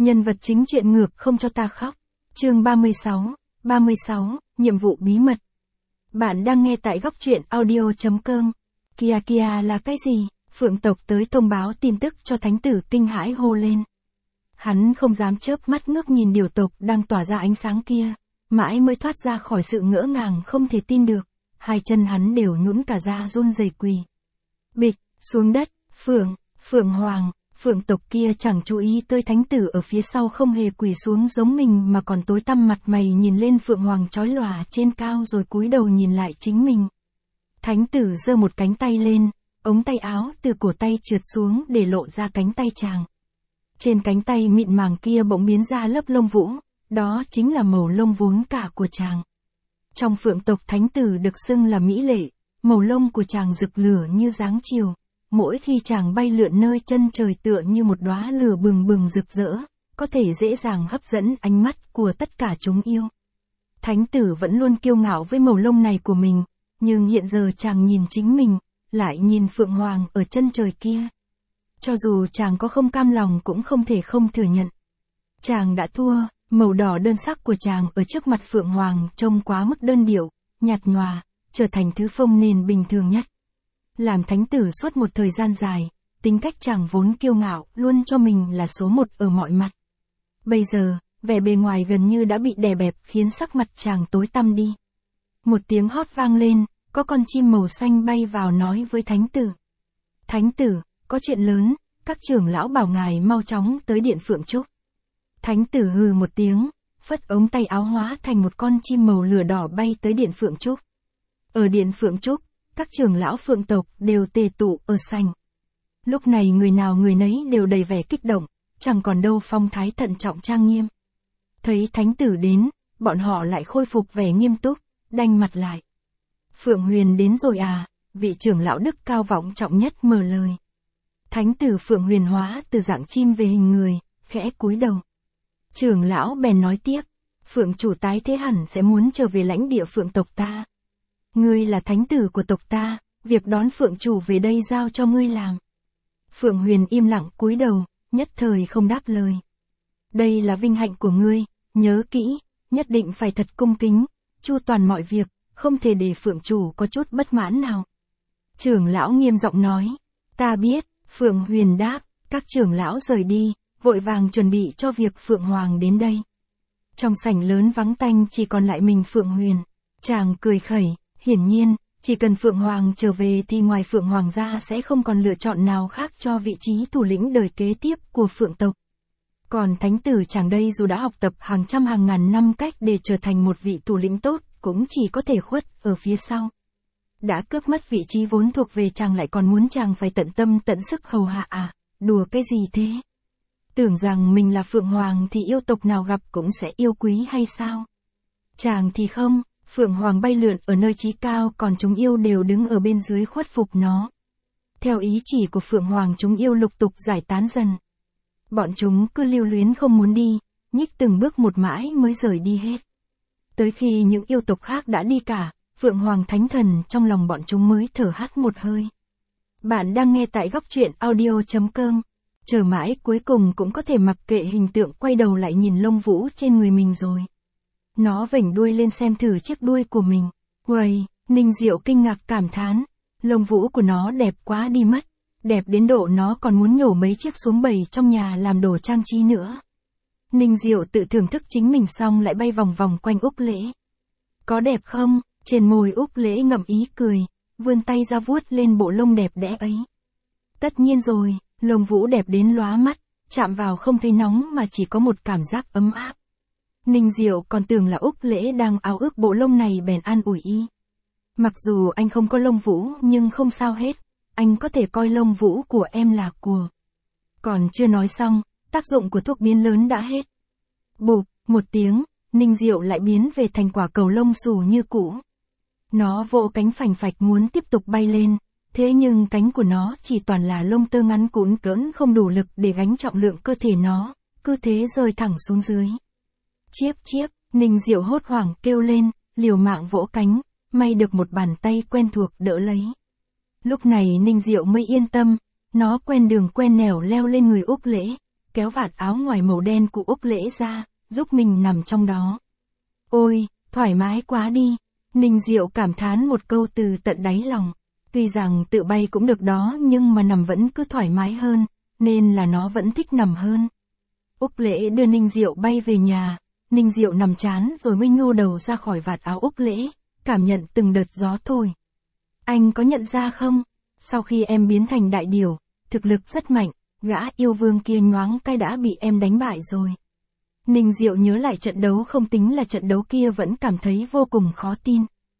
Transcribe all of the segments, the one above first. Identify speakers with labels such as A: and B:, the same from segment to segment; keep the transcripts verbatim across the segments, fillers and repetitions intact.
A: Nhân vật chính chuyện ngược không cho ta khóc. Chương ba mươi sáu, ba mươi sáu, nhiệm vụ bí mật. Bạn đang nghe tại góc truyện audio chấm com. Kia kia là cái gì? Phượng tộc tới thông báo tin tức cho thánh tử kinh hãi hô lên. Hắn không dám chớp mắt ngước nhìn điều tộc đang tỏa ra ánh sáng kia, mãi mới thoát ra khỏi sự ngỡ ngàng không thể tin được, hai chân hắn đều nhũn cả ra run rẩy quỳ. Bịch, xuống đất, Phượng, Phượng Hoàng, Phượng tộc kia chẳng chú ý tới thánh tử ở phía sau không hề quỳ xuống giống mình mà còn tối tăm mặt mày nhìn lên Phượng Hoàng chói lòa trên cao rồi cúi đầu nhìn lại chính mình. Thánh tử giơ một cánh tay lên, ống tay áo từ cổ tay trượt xuống để lộ ra cánh tay chàng. Trên cánh tay mịn màng kia bỗng biến ra lớp lông vũ, đó chính là màu lông vốn cả của chàng. Trong Phượng tộc thánh tử được xưng là mỹ lệ, màu lông của chàng rực lửa như dáng chiều, mỗi khi chàng bay lượn nơi chân trời tựa như một đóa lửa bừng bừng rực rỡ, có thể dễ dàng hấp dẫn ánh mắt của tất cả chúng yêu. Thánh tử vẫn luôn kiêu ngạo với màu lông này của mình, nhưng hiện giờ chàng nhìn chính mình, lại nhìn Phượng Hoàng ở chân trời kia. Cho dù chàng có không cam lòng cũng không thể không thừa nhận. Chàng đã thua, màu đỏ đơn sắc của chàng ở trước mặt Phượng Hoàng trông quá mức đơn điệu, nhạt nhòa, trở thành thứ phông nền bình thường nhất. Làm thánh tử suốt một thời gian dài, tính cách chàng vốn kiêu ngạo, luôn cho mình là số một ở mọi mặt. Bây giờ, vẻ bề ngoài gần như đã bị đè bẹp khiến sắc mặt chàng tối tăm đi. Một tiếng hót vang lên, có con chim màu xanh bay vào nói với thánh tử. Thánh tử, có chuyện lớn, các trưởng lão bảo ngài mau chóng tới điện Phượng Trúc. Thánh tử hừ một tiếng, phất ống tay áo hóa thành một con chim màu lửa đỏ bay tới điện Phượng Trúc. Ở điện Phượng Trúc, các trưởng lão Phượng tộc đều tề tụ ở sảnh. Lúc này người nào người nấy đều đầy vẻ kích động, chẳng còn đâu phong thái thận trọng trang nghiêm. Thấy thánh tử đến, bọn họ lại khôi phục vẻ nghiêm túc, đanh mặt lại. Phượng Huyền đến rồi à? Vị trưởng lão đức cao vọng trọng nhất mở lời. Thánh tử Phượng Huyền hóa từ dạng chim về hình người, khẽ cúi đầu. Trưởng lão bèn nói tiếp, Phượng chủ tái thế hẳn sẽ muốn trở về lãnh địa Phượng tộc ta. Ngươi là thánh tử của tộc ta, việc đón Phượng chủ về đây giao cho ngươi làm. Phượng Huyền im lặng cúi đầu, nhất thời không đáp lời. Đây là vinh hạnh của ngươi, nhớ kỹ, nhất định phải thật cung kính, chu toàn mọi việc, không thể để Phượng chủ có chút bất mãn nào. Trưởng lão nghiêm giọng nói, ta biết. Phượng Huyền đáp, các trưởng lão rời đi, vội vàng chuẩn bị cho việc Phượng Hoàng đến đây. Trong sảnh lớn vắng tanh chỉ còn lại mình Phượng Huyền. Chàng cười khẩy, hiển nhiên, chỉ cần Phượng Hoàng trở về thì ngoài Phượng Hoàng ra sẽ không còn lựa chọn nào khác cho vị trí thủ lĩnh đời kế tiếp của Phượng tộc. Còn thánh tử chàng đây dù đã học tập hàng trăm hàng ngàn năm cách để trở thành một vị thủ lĩnh tốt, cũng chỉ có thể khuất ở phía sau. Đã cướp mất vị trí vốn thuộc về chàng lại còn muốn chàng phải tận tâm tận sức hầu hạ à, đùa cái gì thế? Tưởng rằng mình là Phượng Hoàng thì yêu tộc nào gặp cũng sẽ yêu quý hay sao? Chàng thì không, Phượng Hoàng bay lượn ở nơi chí cao còn chúng yêu đều đứng ở bên dưới khuất phục nó. Theo ý chỉ của Phượng Hoàng chúng yêu lục tục giải tán dần. Bọn chúng cứ lưu luyến không muốn đi, nhích từng bước một mãi mới rời đi hết. Tới khi những yêu tộc khác đã đi cả, Phượng Hoàng thánh thần trong lòng bọn chúng mới thở hắt một hơi. Bạn đang nghe tại góc truyện audio chấm com. Chờ mãi cuối cùng cũng có thể mặc kệ hình tượng quay đầu lại nhìn lông vũ trên người mình rồi. Nó vểnh đuôi lên xem thử chiếc đuôi của mình. Uầy, Ninh Diệu kinh ngạc cảm thán. Lông vũ của nó đẹp quá đi mất. Đẹp đến độ nó còn muốn nhổ mấy chiếc xuống bầy trong nhà làm đồ trang trí nữa. Ninh Diệu tự thưởng thức chính mình xong lại bay vòng vòng quanh Úc Lễ. Có đẹp không? Trên môi Úc Lễ ngậm ý cười, vươn tay ra vuốt lên bộ lông đẹp đẽ ấy. Tất nhiên rồi, lông vũ đẹp đến lóa mắt, chạm vào không thấy nóng mà chỉ có một cảm giác ấm áp. Ninh Diệu còn tưởng là Úc Lễ đang ao ước bộ lông này bèn an ủi y. Mặc dù anh không có lông vũ nhưng không sao hết, anh có thể coi lông vũ của em là của. Còn chưa nói xong, tác dụng của thuốc biến lớn đã hết. Bụp, một tiếng, Ninh Diệu lại biến về thành quả cầu lông xù như cũ. Nó vỗ cánh phành phạch muốn tiếp tục bay lên, thế nhưng cánh của nó chỉ toàn là lông tơ ngắn cũn cỡn không đủ lực để gánh trọng lượng cơ thể nó, cứ thế rơi thẳng xuống dưới. Chiếp chiếp, Ninh Diệu hốt hoảng kêu lên, liều mạng vỗ cánh, may được một bàn tay quen thuộc đỡ lấy. Lúc này Ninh Diệu mới yên tâm, nó quen đường quen nẻo leo lên người Úc Lễ, kéo vạt áo ngoài màu đen của Úc Lễ ra, giúp mình nằm trong đó. Ôi, thoải mái quá đi. Ninh Diệu cảm thán một câu từ tận đáy lòng. Tuy rằng tự bay cũng được đó nhưng mà nằm vẫn cứ thoải mái hơn, nên là nó vẫn thích nằm hơn. Úc Lễ đưa Ninh Diệu bay về nhà, Ninh Diệu nằm chán rồi mới nhô đầu ra khỏi vạt áo Úc Lễ, cảm nhận từng đợt gió thổi. Anh có nhận ra không? Sau khi em biến thành đại điểu, thực lực rất mạnh, gã yêu vương kia nhoáng cái đã bị em đánh bại rồi. Ninh Diệu nhớ lại trận đấu không tính là trận đấu kia vẫn cảm thấy vô cùng khó tin.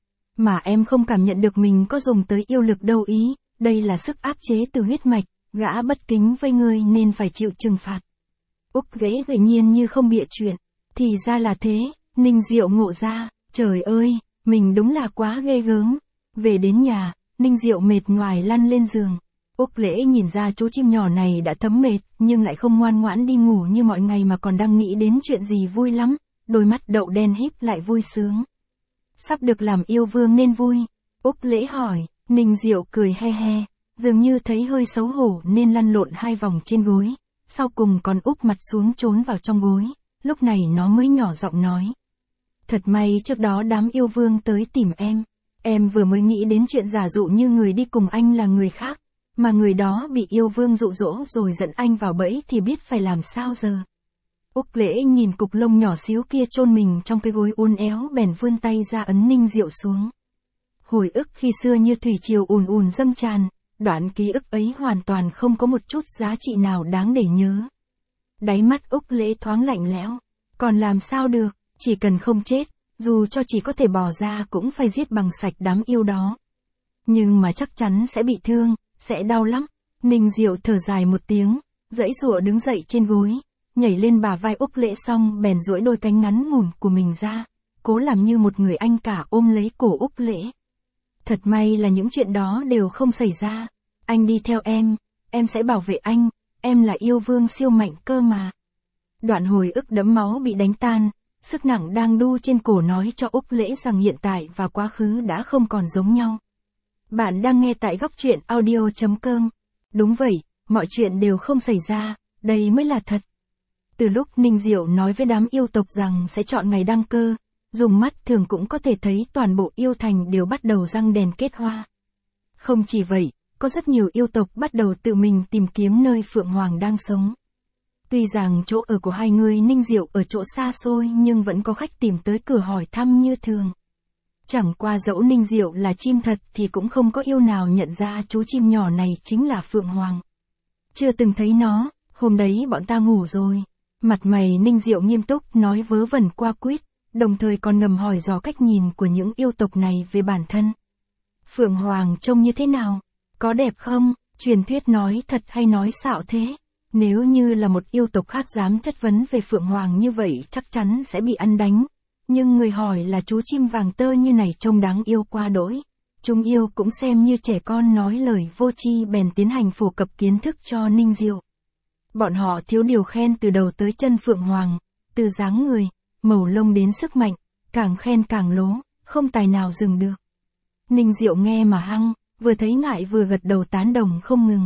A: Mà em không cảm nhận được mình có dùng tới yêu lực đâu ý, đây là sức áp chế từ huyết mạch, gã bất kính với ngươi nên phải chịu trừng phạt. Úc Lễ tự nhiên như không bịa chuyện, thì ra là thế, Ninh Diệu ngộ ra, trời ơi, mình đúng là quá ghê gớm. Về đến nhà, Ninh Diệu mệt nhoài lăn lên giường. Úc Lễ nhìn ra chú chim nhỏ này đã thấm mệt, nhưng lại không ngoan ngoãn đi ngủ như mọi ngày mà còn đang nghĩ đến chuyện gì vui lắm, đôi mắt đậu đen híp lại vui sướng. Sắp được làm yêu vương nên vui. Úc Lễ hỏi, Ninh Diệu cười he he, dường như thấy hơi xấu hổ nên lăn lộn hai vòng trên gối, sau cùng còn úp mặt xuống trốn vào trong gối, lúc này nó mới nhỏ giọng nói. Thật may trước đó đám yêu vương tới tìm em, em vừa mới nghĩ đến chuyện giả dụ như người đi cùng anh là người khác, mà người đó bị yêu vương dụ dỗ rồi dẫn anh vào bẫy thì biết phải làm sao giờ. Úc Lễ nhìn cục lông nhỏ xíu kia chôn mình trong cái gối uốn éo bèn vươn tay ra ấn Ninh Diệu xuống. Hồi ức khi xưa như thủy triều ùn ùn dâng tràn, đoạn ký ức ấy hoàn toàn không có một chút giá trị nào đáng để nhớ. Đáy mắt Úc Lễ thoáng lạnh lẽo, còn làm sao được, chỉ cần không chết, dù cho chỉ có thể bỏ ra cũng phải giết bằng sạch đám yêu đó. Nhưng mà chắc chắn sẽ bị thương, sẽ đau lắm. Ninh Diệu thở dài một tiếng, giãy giụa đứng dậy trên gối, nhảy lên bả vai Úc Lễ xong bèn duỗi đôi cánh ngắn ngủn của mình ra, cố làm như một người anh cả ôm lấy cổ Úc Lễ. Thật may là những chuyện đó đều không xảy ra. Anh đi theo em, em sẽ bảo vệ anh, em là yêu vương siêu mạnh cơ mà. Đoạn hồi ức đẫm máu bị đánh tan, sức nặng đang đu trên cổ nói cho Úc Lễ rằng hiện tại và quá khứ đã không còn giống nhau. Bạn đang nghe tại góc truyện audio chấm com. Đúng vậy, mọi chuyện đều không xảy ra, đây mới là thật. Từ lúc Ninh Diệu nói với đám yêu tộc rằng sẽ chọn ngày đăng cơ, dùng mắt thường cũng có thể thấy toàn bộ yêu thành đều bắt đầu răng đèn kết hoa. Không chỉ vậy, có rất nhiều yêu tộc bắt đầu tự mình tìm kiếm nơi Phượng Hoàng đang sống. Tuy rằng chỗ ở của hai người Ninh Diệu ở chỗ xa xôi nhưng vẫn có khách tìm tới cửa hỏi thăm như thường. Chẳng qua dẫu Ninh Diệu là chim thật thì cũng không có yêu nào nhận ra chú chim nhỏ này chính là Phượng Hoàng. Chưa từng thấy nó, hôm đấy bọn ta ngủ rồi. Mặt mày Ninh Diệu nghiêm túc nói vớ vẩn qua quýt, đồng thời còn ngầm hỏi dò cách nhìn của những yêu tộc này về bản thân. Phượng Hoàng trông như thế nào? Có đẹp không? Truyền thuyết nói thật hay nói xạo thế? Nếu như là một yêu tộc khác dám chất vấn về Phượng Hoàng như vậy chắc chắn sẽ bị ăn đánh. Nhưng người hỏi là chú chim vàng tơ như này trông đáng yêu qua đỗi. Chúng yêu cũng xem như trẻ con nói lời vô tri bèn tiến hành phổ cập kiến thức cho Ninh Diệu. Bọn họ thiếu điều khen từ đầu tới chân Phượng Hoàng, từ dáng người, màu lông đến sức mạnh, càng khen càng lố, không tài nào dừng được. Ninh Diệu nghe mà hăng, vừa thấy ngại vừa gật đầu tán đồng không ngừng.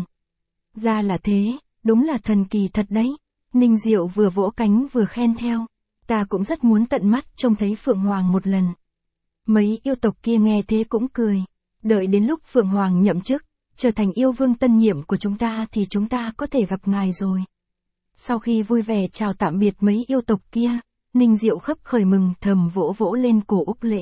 A: Ra là thế, đúng là thần kỳ thật đấy. Ninh Diệu vừa vỗ cánh vừa khen theo. Ta cũng rất muốn tận mắt trông thấy Phượng Hoàng một lần. Mấy yêu tộc kia nghe thế cũng cười. Đợi đến lúc Phượng Hoàng nhậm chức, trở thành yêu vương tân nhiệm của chúng ta thì chúng ta có thể gặp ngài rồi. Sau khi vui vẻ chào tạm biệt mấy yêu tộc kia, Ninh Diệu khấp khởi mừng thầm vỗ vỗ lên cổ Úc Lễ.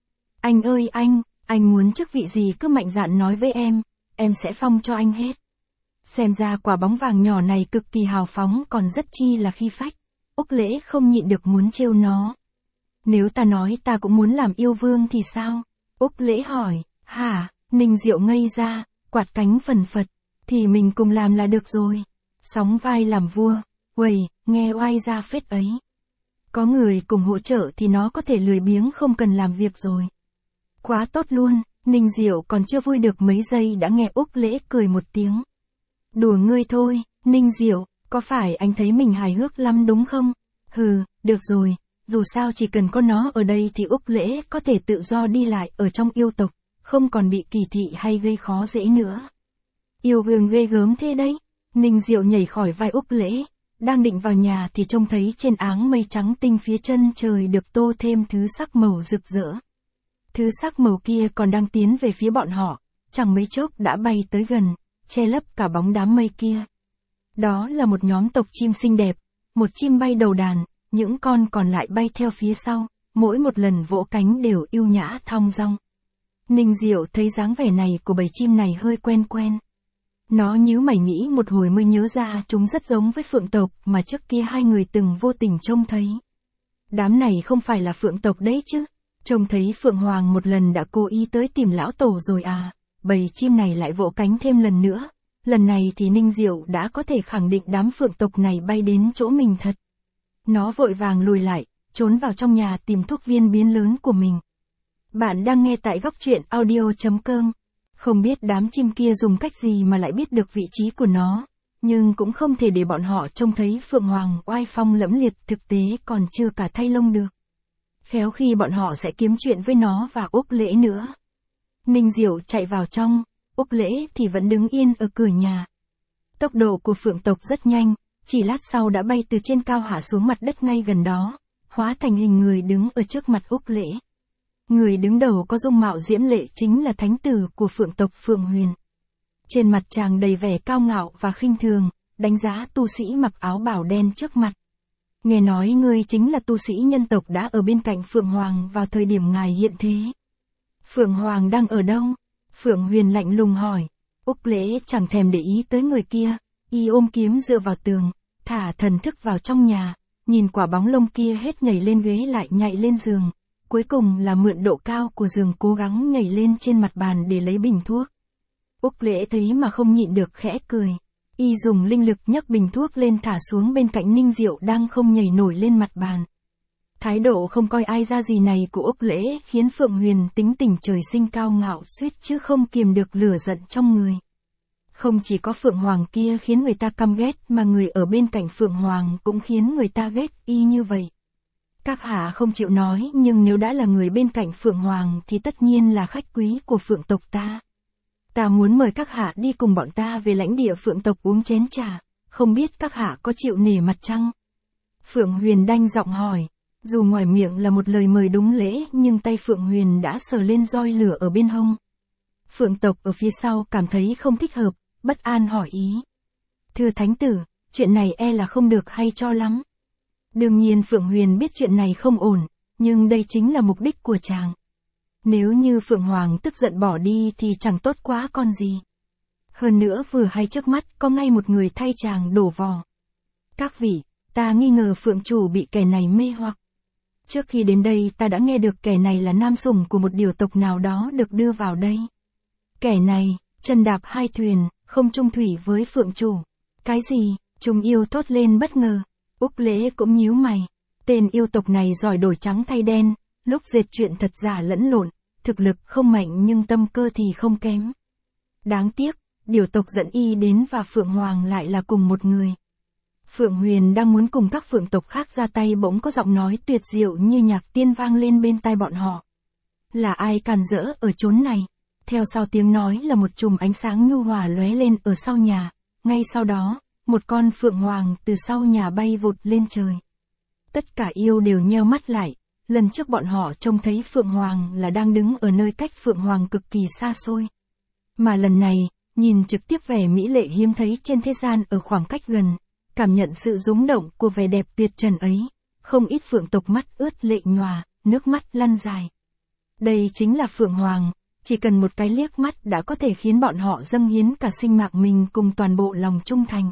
A: Anh ơi anh, anh muốn chức vị gì cứ mạnh dạn nói với em, em sẽ phong cho anh hết. Xem ra quả bóng vàng nhỏ này cực kỳ hào phóng còn rất chi là khí phách. Úc Lễ không nhịn được muốn trêu nó. Nếu ta nói ta cũng muốn làm yêu vương thì sao? Úc Lễ hỏi, hả? Ninh Diệu ngây ra, quạt cánh phần phật, thì mình cùng làm là được rồi. Sóng vai làm vua, uầy, nghe oai ra phết ấy. Có người cùng hỗ trợ thì nó có thể lười biếng không cần làm việc rồi. Quá tốt luôn, Ninh Diệu còn chưa vui được mấy giây đã nghe Úc Lễ cười một tiếng. Đùa ngươi thôi, Ninh Diệu, có phải anh thấy mình hài hước lắm đúng không? Hừ, được rồi, dù sao chỉ cần có nó ở đây thì Úc Lễ có thể tự do đi lại ở trong yêu tộc, không còn bị kỳ thị hay gây khó dễ nữa. Yêu vương ghê gớm thế đấy. Ninh Diệu nhảy khỏi vai Úc Lễ, đang định vào nhà thì trông thấy trên áng mây trắng tinh phía chân trời được tô thêm thứ sắc màu rực rỡ. Thứ sắc màu kia còn đang tiến về phía bọn họ, chẳng mấy chốc đã bay tới gần, che lấp cả bóng đám mây kia. Đó là một nhóm tộc chim xinh đẹp, một chim bay đầu đàn, những con còn lại bay theo phía sau, mỗi một lần vỗ cánh đều yêu nhã thong dong. Ninh Diệu thấy dáng vẻ này của bầy chim này hơi quen quen. Nó nhíu mày nghĩ một hồi mới nhớ ra chúng rất giống với phượng tộc mà trước kia hai người từng vô tình trông thấy. Đám này không phải là phượng tộc đấy chứ, trông thấy phượng hoàng một lần đã cố ý tới tìm lão tổ rồi à, bầy chim này lại vỗ cánh thêm lần nữa. Lần này thì Ninh Diệu đã có thể khẳng định đám phượng tộc này bay đến chỗ mình thật. Nó vội vàng lùi lại, trốn vào trong nhà tìm thuốc viên biến lớn của mình. Bạn đang nghe tại góc truyện audio chấm com. Không biết đám chim kia dùng cách gì mà lại biết được vị trí của nó, nhưng cũng không thể để bọn họ trông thấy phượng hoàng oai phong lẫm liệt thực tế còn chưa cả thay lông được. Khéo khi bọn họ sẽ kiếm chuyện với nó và Úc Lễ nữa. Ninh Diệu chạy vào trong, Úc Lễ thì vẫn đứng yên ở cửa nhà. Tốc độ của phượng tộc rất nhanh, chỉ lát sau đã bay từ trên cao hạ xuống mặt đất ngay gần đó, hóa thành hình người đứng ở trước mặt Úc Lễ. Người đứng đầu có dung mạo diễm lệ chính là thánh tử của phượng tộc Phượng Huyền. Trên mặt chàng đầy vẻ cao ngạo và khinh thường, đánh giá tu sĩ mặc áo bào đen trước mặt. Nghe nói ngươi chính là tu sĩ nhân tộc đã ở bên cạnh Phượng Hoàng vào thời điểm ngài hiện thế. Phượng Hoàng đang ở đâu? Phượng Huyền lạnh lùng hỏi. Úc Lễ chẳng thèm để ý tới người kia, y ôm kiếm dựa vào tường, thả thần thức vào trong nhà, nhìn quả bóng lông kia hết nhảy lên ghế lại nhảy lên giường. Cuối cùng là mượn độ cao của giường cố gắng nhảy lên trên mặt bàn để lấy bình thuốc. Úc Lễ thấy mà không nhịn được khẽ cười. Y dùng linh lực nhấc bình thuốc lên thả xuống bên cạnh Ninh Diệu đang không nhảy nổi lên mặt bàn. Thái độ không coi ai ra gì này của Úc Lễ khiến Phượng Huyền tính tình trời sinh cao ngạo suýt chứ không kiềm được lửa giận trong người. Không chỉ có Phượng Hoàng kia khiến người ta căm ghét mà người ở bên cạnh Phượng Hoàng cũng khiến người ta ghét y như vậy. Các hạ không chịu nói nhưng nếu đã là người bên cạnh Phượng Hoàng thì tất nhiên là khách quý của Phượng tộc ta. Ta muốn mời các hạ đi cùng bọn ta về lãnh địa Phượng tộc uống chén trà, không biết các hạ có chịu nể mặt chăng? Phượng Huyền đanh giọng hỏi, dù ngoài miệng là một lời mời đúng lễ nhưng tay Phượng Huyền đã sờ lên roi lửa ở bên hông. Phượng tộc ở phía sau cảm thấy không thích hợp, bất an hỏi ý. Thưa thánh tử, chuyện này e là không được hay cho lắm. Đương nhiên Phượng Huyền biết chuyện này không ổn, nhưng đây chính là mục đích của chàng. Nếu như Phượng Hoàng tức giận bỏ đi thì chẳng tốt quá con gì. Hơn nữa vừa hay trước mắt có ngay một người thay chàng đổ vò. Các vị, ta nghi ngờ Phượng chủ bị kẻ này mê hoặc. Trước khi đến đây ta đã nghe được kẻ này là nam sủng của một điều tộc nào đó được đưa vào đây. Kẻ này, chân đạp hai thuyền, không chung thủy với Phượng chủ. Cái gì? Chúng yêu thốt lên bất ngờ. Úc Lễ cũng nhíu mày. Tên yêu tộc này giỏi đổi trắng thay đen, lúc dệt chuyện thật giả lẫn lộn, thực lực không mạnh nhưng tâm cơ thì không kém. Đáng tiếc, điều tộc dẫn y đến và Phượng Hoàng lại là cùng một người. Phượng Huyền đang muốn cùng các phượng tộc khác ra tay bỗng có giọng nói tuyệt diệu như nhạc tiên vang lên bên tai bọn họ. Là ai càn rỡ ở chốn này? Theo sau tiếng nói là một chùm ánh sáng nhu hòa lóe lên ở sau nhà, ngay sau đó, một con phượng hoàng từ sau nhà bay vụt lên trời. Tất cả yêu đều nheo mắt lại, lần trước bọn họ trông thấy Phượng Hoàng là đang đứng ở nơi cách Phượng Hoàng cực kỳ xa xôi. Mà lần này, nhìn trực tiếp vẻ mỹ lệ hiếm thấy trên thế gian ở khoảng cách gần, cảm nhận sự rúng động của vẻ đẹp tuyệt trần ấy, không ít phượng tộc mắt ướt lệ nhòa, nước mắt lăn dài. Đây chính là Phượng Hoàng, chỉ cần một cái liếc mắt đã có thể khiến bọn họ dâng hiến cả sinh mạng mình cùng toàn bộ lòng trung thành.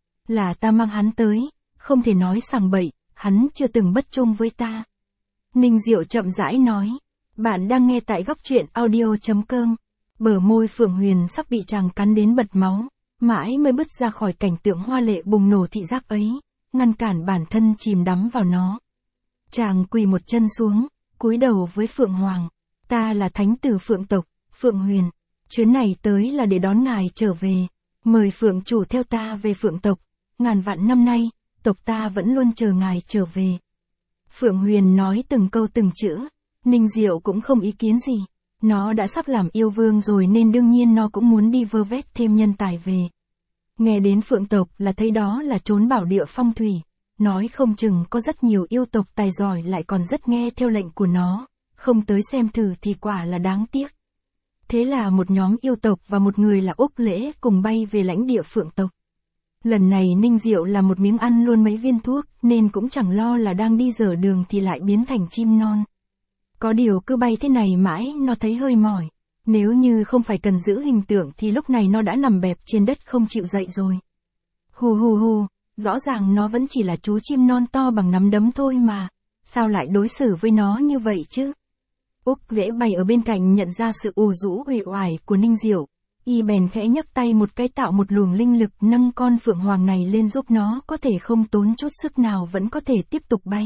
A: Là ta mang hắn tới, không thể nói sằng bậy, hắn chưa từng bất trung với ta. Ninh Diệu chậm rãi nói, bạn đang nghe tại góc truyện audio chấm com. Bờ môi Phượng Huyền sắp bị chàng cắn đến bật máu, mãi mới bứt ra khỏi cảnh tượng hoa lệ bùng nổ thị giác ấy, ngăn cản bản thân chìm đắm vào nó. Chàng quỳ một chân xuống, cúi đầu với Phượng Hoàng, ta là thánh tử Phượng tộc, Phượng Huyền, chuyến này tới là để đón ngài trở về, mời Phượng chủ theo ta về Phượng tộc, ngàn vạn năm nay, tộc ta vẫn luôn chờ ngài trở về. Phượng Huyền nói từng câu từng chữ, Ninh Diệu cũng không ý kiến gì. Nó đã sắp làm yêu vương rồi nên đương nhiên nó cũng muốn đi vơ vét thêm nhân tài về. Nghe đến phượng tộc là thấy đó là trốn bảo địa phong thủy, nói không chừng có rất nhiều yêu tộc tài giỏi lại còn rất nghe theo lệnh của nó, không tới xem thử thì quả là đáng tiếc. Thế là một nhóm yêu tộc và một người là Úc Lễ cùng bay về lãnh địa phượng tộc. Lần này Ninh Diệu là một miếng ăn luôn mấy viên thuốc, nên cũng chẳng lo là đang đi dở đường thì lại biến thành chim non. Có điều cứ bay thế này mãi nó thấy hơi mỏi. Nếu như không phải cần giữ hình tượng thì lúc này nó đã nằm bẹp trên đất không chịu dậy rồi. Hù hù hù, rõ ràng nó vẫn chỉ là chú chim non to bằng nắm đấm thôi mà. Sao lại đối xử với nó như vậy chứ? Úc Lễ bay ở bên cạnh nhận ra sự ù rũ uể oải của Ninh Diệu. Y bèn khẽ nhấc tay một cái tạo một luồng linh lực nâng con phượng hoàng này lên giúp nó có thể không tốn chút sức nào vẫn có thể tiếp tục bay.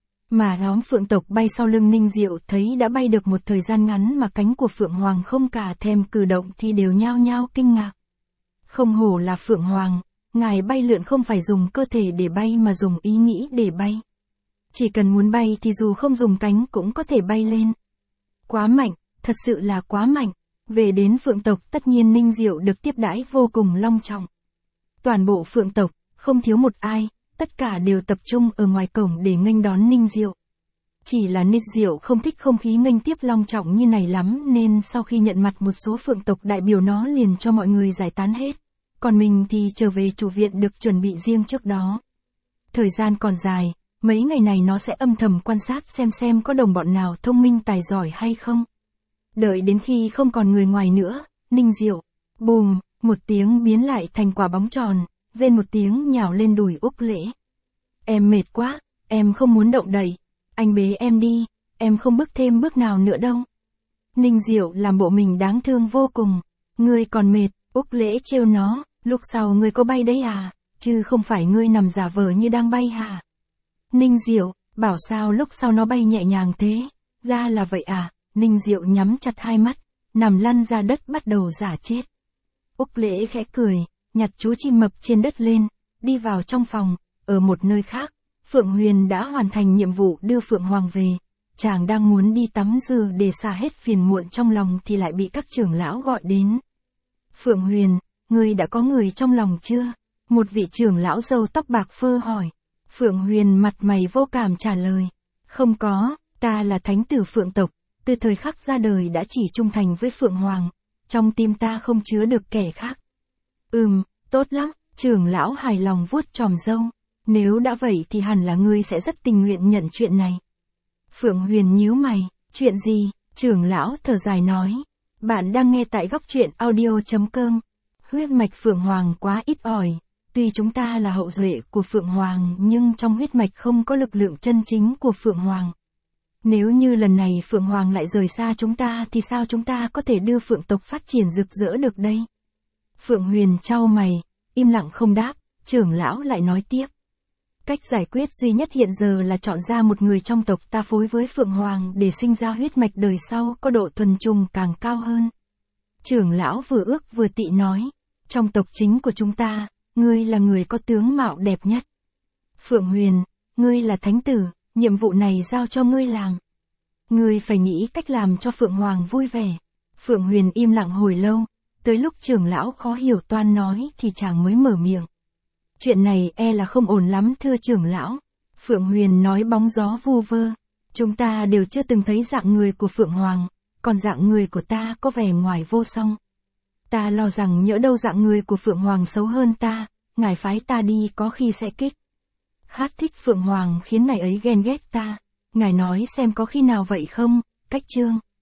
A: Mà nhóm phượng tộc bay sau lưng Ninh Diệu thấy đã bay được một thời gian ngắn mà cánh của phượng hoàng không cả thèm cử động thì đều nhao nhao kinh ngạc. Không hổ là phượng hoàng, ngài bay lượn không phải dùng cơ thể để bay mà dùng ý nghĩ để bay. Chỉ cần muốn bay thì dù không dùng cánh cũng có thể bay lên. Quá mạnh, thật sự là quá mạnh. Về đến phượng tộc tất nhiên Ninh Diệu được tiếp đãi vô cùng long trọng. Toàn bộ phượng tộc, không thiếu một ai, tất cả đều tập trung ở ngoài cổng để nghênh đón Ninh Diệu. Chỉ là Ninh Diệu không thích không khí nghênh tiếp long trọng như này lắm nên sau khi nhận mặt một số phượng tộc đại biểu nó liền cho mọi người giải tán hết. Còn mình thì trở về chủ viện được chuẩn bị riêng trước đó. Thời gian còn dài, mấy ngày này nó sẽ âm thầm quan sát xem xem có đồng bọn nào thông minh tài giỏi hay không. Đợi đến khi không còn người ngoài nữa, Ninh Diệu, bùm, một tiếng biến lại thành quả bóng tròn, rên một tiếng nhào lên đùi Úc Lễ. Em mệt quá, em không muốn động đậy, anh bế em đi, em không bước thêm bước nào nữa đâu. Ninh Diệu làm bộ mình đáng thương vô cùng, ngươi còn mệt, Úc Lễ trêu nó, lúc sau ngươi có bay đấy à, chứ không phải ngươi nằm giả vờ như đang bay hả? Ninh Diệu, bảo sao lúc sau nó bay nhẹ nhàng thế, ra là vậy à? Ninh Diệu nhắm chặt hai mắt, nằm lăn ra đất bắt đầu giả chết. Úc Lễ khẽ cười, nhặt chú chim mập trên đất lên, đi vào trong phòng, ở một nơi khác, Phượng Huyền đã hoàn thành nhiệm vụ đưa Phượng Hoàng về. Chàng đang muốn đi tắm dừa để xả hết phiền muộn trong lòng thì lại bị các trưởng lão gọi đến. Phượng Huyền, ngươi đã có người trong lòng chưa? Một vị trưởng lão râu tóc bạc phơ hỏi. Phượng Huyền mặt mày vô cảm trả lời. Không có, ta là thánh tử Phượng tộc. Từ thời khắc ra đời đã chỉ trung thành với Phượng Hoàng, trong tim ta không chứa được kẻ khác. Ừm, tốt lắm, trưởng lão hài lòng vuốt chòm râu. Nếu đã vậy thì hẳn là ngươi sẽ rất tình nguyện nhận chuyện này. Phượng Huyền nhíu mày, chuyện gì? Trưởng lão thở dài nói. Bạn đang nghe tại góc truyện audio chấm com. Huyết mạch Phượng Hoàng quá ít ỏi. Tuy chúng ta là hậu duệ của Phượng Hoàng nhưng trong huyết mạch không có lực lượng chân chính của Phượng Hoàng. Nếu như lần này Phượng Hoàng lại rời xa chúng ta thì sao chúng ta có thể đưa Phượng tộc phát triển rực rỡ được đây? Phượng Huyền chau mày, im lặng không đáp, trưởng lão lại nói tiếp. Cách giải quyết duy nhất hiện giờ là chọn ra một người trong tộc ta phối với Phượng Hoàng để sinh ra huyết mạch đời sau có độ thuần trùng càng cao hơn. Trưởng lão vừa ước vừa tị nói, trong tộc chính của chúng ta, ngươi là người có tướng mạo đẹp nhất. Phượng Huyền, ngươi là thánh tử. Nhiệm vụ này giao cho ngươi làm. Ngươi phải nghĩ cách làm cho Phượng Hoàng vui vẻ. Phượng Huyền im lặng hồi lâu, tới lúc trưởng lão khó hiểu toan nói thì chàng mới mở miệng. Chuyện này e là không ổn lắm thưa trưởng lão. Phượng Huyền nói bóng gió vu vơ. Chúng ta đều chưa từng thấy dạng người của Phượng Hoàng, còn dạng người của ta có vẻ ngoài vô song. Ta lo rằng nhỡ đâu dạng người của Phượng Hoàng xấu hơn ta, ngài phái ta đi có khi sẽ kích. Hát thích Phượng Hoàng khiến ngài ấy ghen ghét ta. Ngài nói xem có khi nào vậy không, Cách Chương.